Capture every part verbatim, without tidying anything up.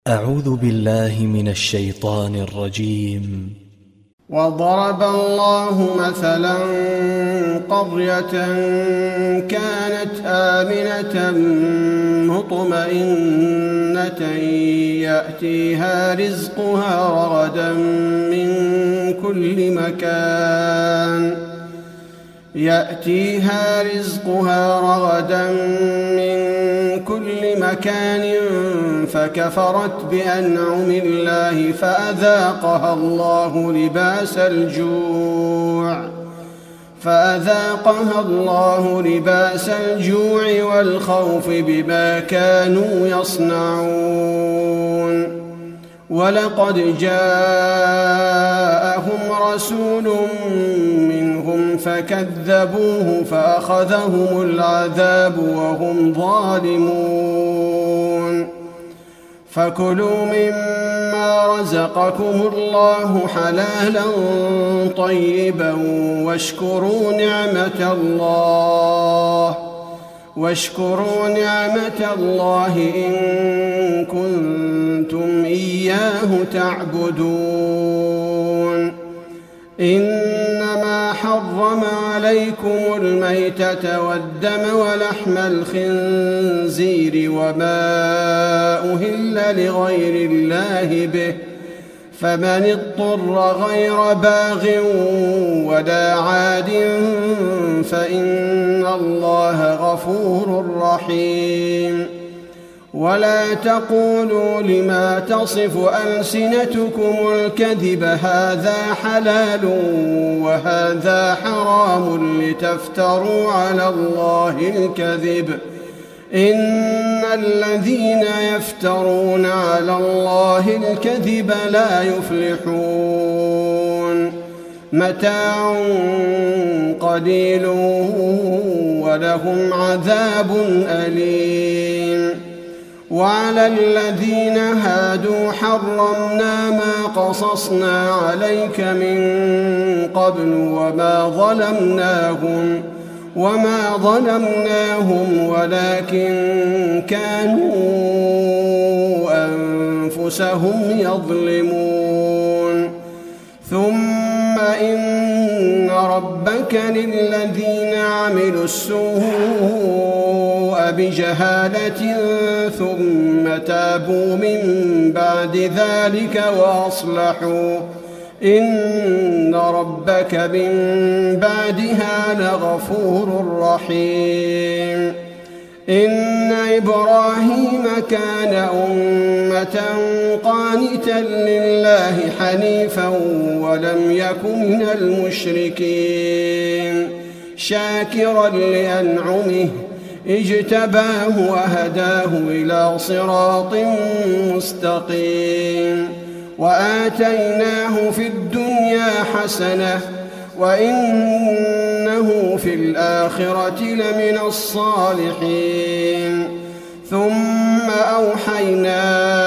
أعوذ بالله من الشيطان الرجيم. وضرب الله مثلا قرية كانت آمنة مطمئنة يأتيها رزقها رغدا من كل مكان يأتيها رزقها رغدا من كل مكان فكفرت بأنعم الله فأذاقها الله لباس الجوع فأذاقها الله لباس الجوع والخوف بما كانوا يصنعون. ولقد جاءهم رسول منهم فكذبوه فأخذهم العذاب وهم ظالمون. فكلوا مما رزقكم الله حلالا طيبا واشكروا نعمة الله واشكروا نعمة الله إن كنتم إياه تعبدون. إنما حرم عليكم الميتة والدم ولحم الخنزير وما أهل لغير الله به فمن اضطر غير باغ ولا عاد فإن الله غفور رحيم. ولا تقولوا لما تصف ألسنتكم الكذب هذا حلال وهذا حرام لتفتروا على الله الكذب إن الذين يفترون على الله الكذب لا يفلحون. متاع قليل ولهم عذاب أليم. وعلى الذين هادوا حرمنا ما قصصنا عليك من قبل وما ظلمناهم وما ظلمناهم ولكن كانوا أنفسهم يظلمون. ثم إن ربك للذين عملوا السوء بجهالة ثم تابوا من بعد ذلك وأصلحوا إن ربك من بعدها لغفور رحيم. إن إبراهيم كان أمة قانتا لله حنيفا ولم يك من المشركين شاكرا لأنعمه اجتباه وهداه إلى صراط مستقيم. وآتيناه في الدنيا حسنة وإنه في الآخرة لمن الصالحين. ثم أوحينا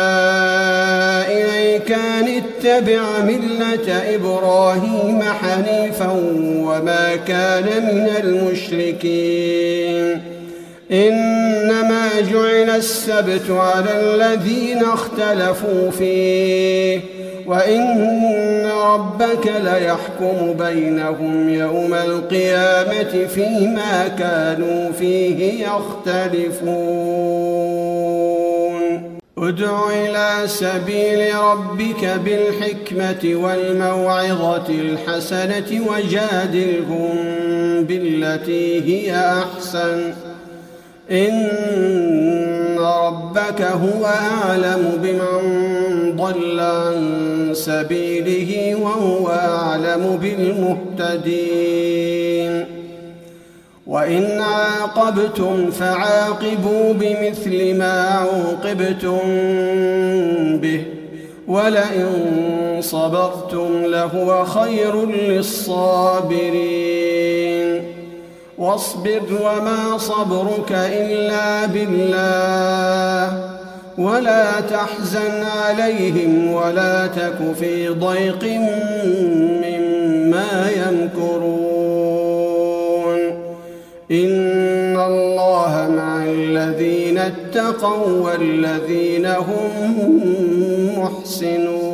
إليك أن اتبع ملة إبراهيم حنيفا وما كان من المشركين. إنما جعل السبت على الذين اختلفوا فيه وإن ربك ليحكم بينهم يوم القيامة فيما كانوا فيه يختلفون. ادع إلى سبيل ربك بالحكمة والموعظة الحسنة وجادلهم بالتي هي أحسن إن ربك هو أعلم بمن ضل عن سبيله وهو أعلم بالمهتدين. وإن عاقبتم فعاقبوا بمثل ما عوقبتم به ولئن صبرتم لهو خير للصابرين. واصبر وما صبرك إلا بالله ولا تحزن عليهم ولا تك في ضيق مما يمكرون. إن الله مع الذين اتقوا والذين هم محسنون